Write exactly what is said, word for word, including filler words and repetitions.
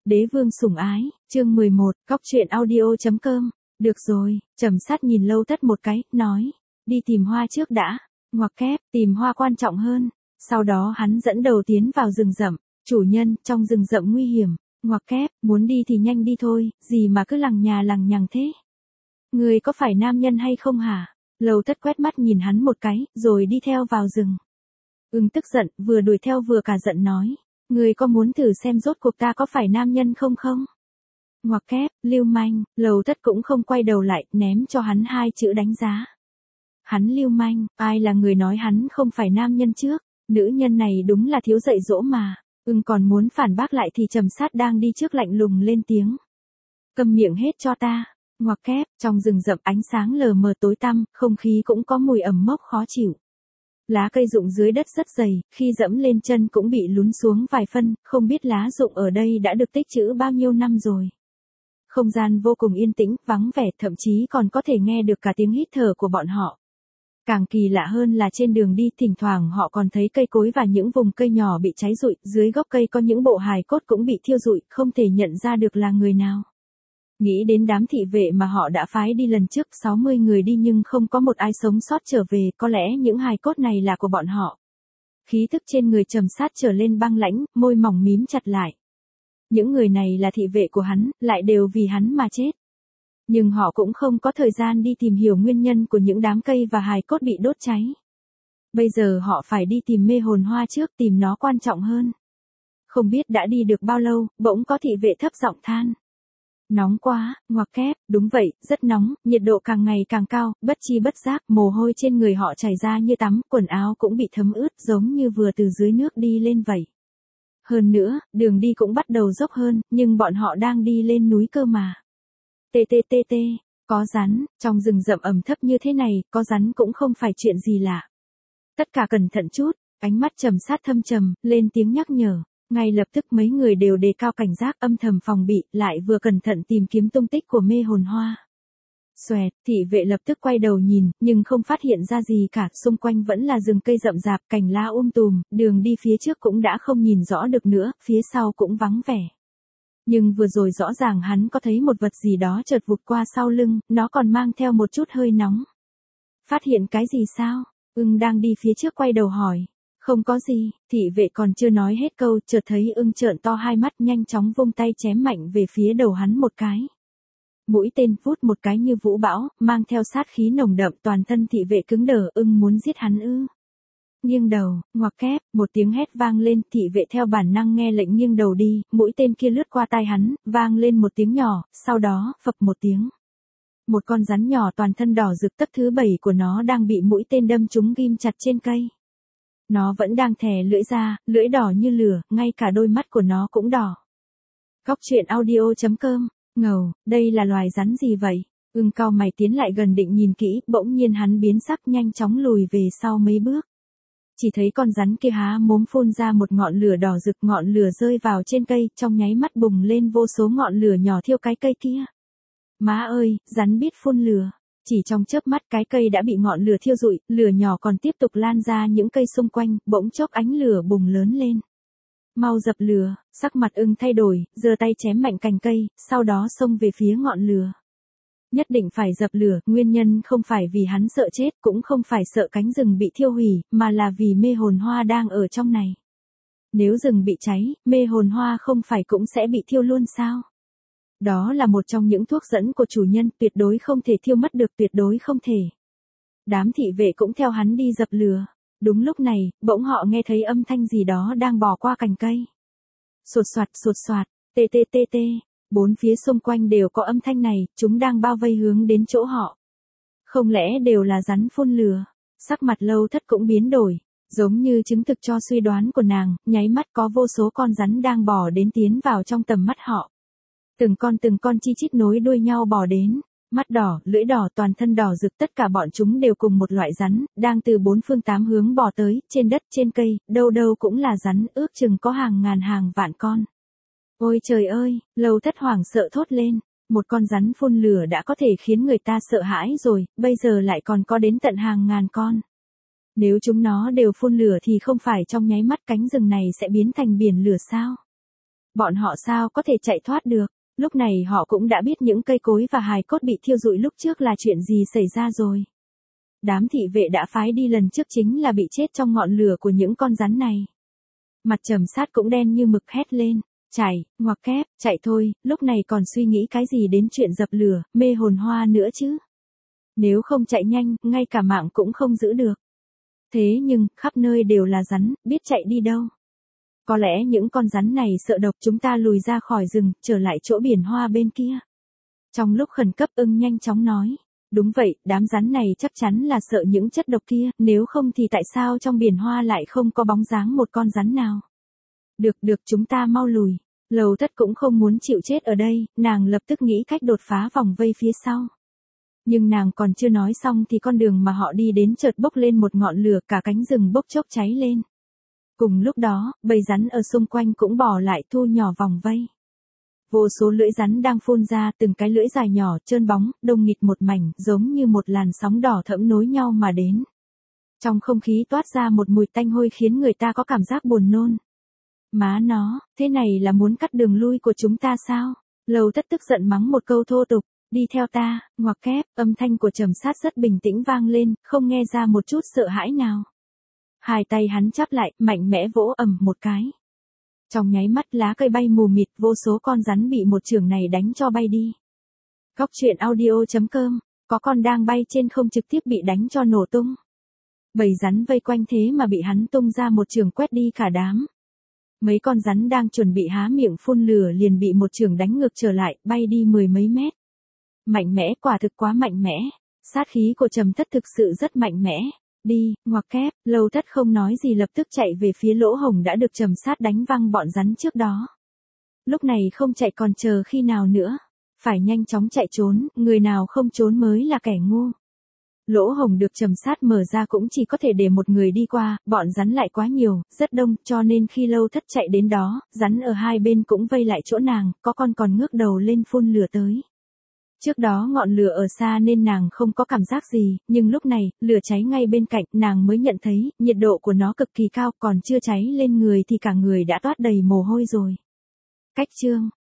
Đế vương sủng ái, chương mười một, cóc truyện audio.com. Được rồi, Trầm Sát nhìn Lâu Thất một cái, nói, đi tìm hoa trước đã, ngoặc kép, tìm hoa quan trọng hơn. Sau đó hắn dẫn đầu tiến vào rừng rậm, chủ nhân, trong rừng rậm nguy hiểm, ngoặc kép, muốn đi thì nhanh đi thôi, gì mà cứ lằng nhà lằng nhằng thế. Người có phải nam nhân hay không hả? Lâu Thất quét mắt nhìn hắn một cái, rồi đi theo vào rừng. Ưng tức giận, vừa đuổi theo vừa cả giận nói. Người có muốn thử xem rốt cuộc ta có phải nam nhân không không? Ngoặc kép, lưu manh, Lâu Thất cũng không quay đầu lại, ném cho hắn hai chữ đánh giá. Hắn lưu manh, ai là người nói hắn không phải nam nhân trước? Nữ nhân này đúng là thiếu dạy dỗ mà. Ưng còn muốn phản bác lại thì Trầm Sát đang đi trước lạnh lùng lên tiếng. Câm miệng hết cho ta. Ngoặc kép, trong rừng rậm ánh sáng lờ mờ tối tăm, không khí cũng có mùi ẩm mốc khó chịu. Lá cây rụng dưới đất rất dày, khi dẫm lên chân cũng bị lún xuống vài phân, không biết lá rụng ở đây đã được tích trữ bao nhiêu năm rồi. Không gian vô cùng yên tĩnh, vắng vẻ, thậm chí còn có thể nghe được cả tiếng hít thở của bọn họ. Càng kỳ lạ hơn là trên đường đi thỉnh thoảng họ còn thấy cây cối và những vùng cây nhỏ bị cháy rụi, dưới gốc cây có những bộ hài cốt cũng bị thiêu rụi, không thể nhận ra được là người nào. Nghĩ đến đám thị vệ mà họ đã phái đi lần trước, sáu mươi người đi nhưng không có một ai sống sót trở về, có lẽ những hài cốt này là của bọn họ. Khí thức trên người Trầm Sát trở lên băng lãnh, môi mỏng mím chặt lại. Những người này là thị vệ của hắn, lại đều vì hắn mà chết. Nhưng họ cũng không có thời gian đi tìm hiểu nguyên nhân của những đám cây và hài cốt bị đốt cháy. Bây giờ họ phải đi tìm mê hồn hoa trước, tìm nó quan trọng hơn. Không biết đã đi được bao lâu, bỗng có thị vệ thấp giọng than. Nóng quá, ngoặc kép, đúng vậy, rất nóng, nhiệt độ càng ngày càng cao, bất chi bất giác, mồ hôi trên người họ chảy ra như tắm, quần áo cũng bị thấm ướt giống như vừa từ dưới nước đi lên vậy. Hơn nữa, đường đi cũng bắt đầu dốc hơn, nhưng bọn họ đang đi lên núi cơ mà. Tê tê tê tê, có rắn, trong rừng rậm ẩm thấp như thế này, có rắn cũng không phải chuyện gì lạ. Tất cả cẩn thận chút, ánh mắt Trầm Sát thâm trầm, lên tiếng nhắc nhở. Ngay lập tức mấy người đều đề cao cảnh giác, âm thầm phòng bị, lại vừa cẩn thận tìm kiếm tung tích của mê hồn hoa. Xoẹt, thị vệ lập tức quay đầu nhìn, nhưng không phát hiện ra gì cả, xung quanh vẫn là rừng cây rậm rạp, cành lá um tùm, đường đi phía trước cũng đã không nhìn rõ được nữa, phía sau cũng vắng vẻ. Nhưng vừa rồi rõ ràng hắn có thấy một vật gì đó chợt vụt qua sau lưng, nó còn mang theo một chút hơi nóng. Phát hiện cái gì sao? Ưng đang đi phía trước quay đầu hỏi. Không có gì, thị vệ còn chưa nói hết câu, chợt thấy Ưng trợn to hai mắt, nhanh chóng vung tay chém mạnh về phía đầu hắn một cái. Mũi tên vút một cái như vũ bão, mang theo sát khí nồng đậm, toàn thân thị vệ cứng đờ. Ưng muốn giết hắn ư? Nghiêng đầu, ngoặc kép, một tiếng hét vang lên, thị vệ theo bản năng nghe lệnh nghiêng đầu đi, mũi tên kia lướt qua tai hắn, vang lên một tiếng nhỏ, sau đó, phập một tiếng. Một con rắn nhỏ toàn thân đỏ rực, tấc thứ bảy của nó đang bị mũi tên đâm trúng ghim chặt trên cây. Nó vẫn đang thè lưỡi ra, lưỡi đỏ như lửa, ngay cả đôi mắt của nó cũng đỏ. Cóc truyện audio.com, ngầu, đây là loài rắn gì vậy? Ưng cau mày tiến lại gần định nhìn kỹ, bỗng nhiên hắn biến sắc, nhanh chóng lùi về sau mấy bước. Chỉ thấy con rắn kia há mồm phun ra một ngọn lửa đỏ rực, ngọn lửa rơi vào trên cây, trong nháy mắt bùng lên vô số ngọn lửa nhỏ thiêu cái cây kia. Má ơi, rắn biết phun lửa. Chỉ trong chớp mắt cái cây đã bị ngọn lửa thiêu rụi, lửa nhỏ còn tiếp tục lan ra những cây xung quanh, bỗng chốc ánh lửa bùng lớn lên. Mau dập lửa, sắc mặt Ưng thay đổi, giơ tay chém mạnh cành cây, sau đó xông về phía ngọn lửa. Nhất định phải dập lửa, nguyên nhân không phải vì hắn sợ chết, cũng không phải sợ cánh rừng bị thiêu hủy, mà là vì mê hồn hoa đang ở trong này. Nếu rừng bị cháy, mê hồn hoa không phải cũng sẽ bị thiêu luôn sao? Đó là một trong những thuốc dẫn của chủ nhân, tuyệt đối không thể thiêu mất được, tuyệt đối không thể. Đám thị vệ cũng theo hắn đi dập lửa. Đúng lúc này, bỗng họ nghe thấy âm thanh gì đó đang bò qua cành cây. Sột soạt sột soạt, tê tê tê tê, bốn phía xung quanh đều có âm thanh này, chúng đang bao vây hướng đến chỗ họ. Không lẽ đều là rắn phun lửa? Sắc mặt Lâu Thất cũng biến đổi, giống như chứng thực cho suy đoán của nàng, nháy mắt có vô số con rắn đang bò đến tiến vào trong tầm mắt họ. Từng con từng con chi chít nối đuôi nhau bò đến, mắt đỏ, lưỡi đỏ, toàn thân đỏ rực, tất cả bọn chúng đều cùng một loại rắn, đang từ bốn phương tám hướng bò tới, trên đất, trên cây, đâu đâu cũng là rắn, ước chừng có hàng ngàn hàng vạn con. Ôi trời ơi, Lâu Thất hoảng sợ thốt lên, một con rắn phun lửa đã có thể khiến người ta sợ hãi rồi, bây giờ lại còn có đến tận hàng ngàn con. Nếu chúng nó đều phun lửa thì không phải trong nháy mắt cánh rừng này sẽ biến thành biển lửa sao? Bọn họ sao có thể chạy thoát được? Lúc này họ cũng đã biết những cây cối và hài cốt bị thiêu rụi lúc trước là chuyện gì xảy ra rồi. Đám thị vệ đã phái đi lần trước chính là bị chết trong ngọn lửa của những con rắn này. Mặt Trầm Sát cũng đen như mực hét lên. Chạy, ngoặc kép, chạy thôi, lúc này còn suy nghĩ cái gì đến chuyện dập lửa, mê hồn hoa nữa chứ. Nếu không chạy nhanh, ngay cả mạng cũng không giữ được. Thế nhưng, khắp nơi đều là rắn, biết chạy đi đâu. Có lẽ những con rắn này sợ độc, chúng ta lùi ra khỏi rừng, trở lại chỗ biển hoa bên kia. Trong lúc khẩn cấp Ưng nhanh chóng nói. Đúng vậy, đám rắn này chắc chắn là sợ những chất độc kia, nếu không thì tại sao trong biển hoa lại không có bóng dáng một con rắn nào. Được được, chúng ta mau lùi. Lầu Thất cũng không muốn chịu chết ở đây, nàng lập tức nghĩ cách đột phá vòng vây phía sau. Nhưng nàng còn chưa nói xong thì con đường mà họ đi đến chợt bốc lên một ngọn lửa, cả cánh rừng bốc chốc cháy lên. Cùng lúc đó, bầy rắn ở xung quanh cũng bỏ lại thu nhỏ vòng vây. Vô số lưỡi rắn đang phun ra, từng cái lưỡi dài nhỏ, trơn bóng, đông nghịt một mảnh, giống như một làn sóng đỏ thẫm nối nhau mà đến. Trong không khí toát ra một mùi tanh hôi khiến người ta có cảm giác buồn nôn. Má nó, thế này là muốn cắt đường lui của chúng ta sao? Lầu Thất tức giận mắng một câu thô tục. Đi theo ta, ngoặc kép, âm thanh của Trầm Sát rất bình tĩnh vang lên, không nghe ra một chút sợ hãi nào. Hai tay hắn chắp lại, mạnh mẽ vỗ ầm một cái. Trong nháy mắt lá cây bay mù mịt, vô số con rắn bị một chưởng này đánh cho bay đi. Góc truyện audio chấm com, có con đang bay trên không trực tiếp bị đánh cho nổ tung. Bầy rắn vây quanh thế mà bị hắn tung ra một chưởng quét đi cả đám. Mấy con rắn đang chuẩn bị há miệng phun lửa liền bị một chưởng đánh ngược trở lại, bay đi mười mấy mét. Mạnh mẽ, quả thực quá mạnh mẽ. Sát khí của Trầm Thất thực sự rất mạnh mẽ. Đi, ngoặc kép, Lầu Thất không nói gì lập tức chạy về phía lỗ hổng đã được Trầm Sát đánh văng bọn rắn trước đó. Lúc này không chạy còn chờ khi nào nữa. Phải nhanh chóng chạy trốn, người nào không trốn mới là kẻ ngu. Lỗ hổng được Trầm Sát mở ra cũng chỉ có thể để một người đi qua, bọn rắn lại quá nhiều, rất đông, cho nên khi Lâu Thất chạy đến đó, rắn ở hai bên cũng vây lại chỗ nàng, có con còn ngước đầu lên phun lửa tới. Trước đó ngọn lửa ở xa nên nàng không có cảm giác gì, nhưng lúc này, lửa cháy ngay bên cạnh, nàng mới nhận thấy, nhiệt độ của nó cực kỳ cao, còn chưa cháy lên người thì cả người đã toát đầy mồ hôi rồi. Cách chương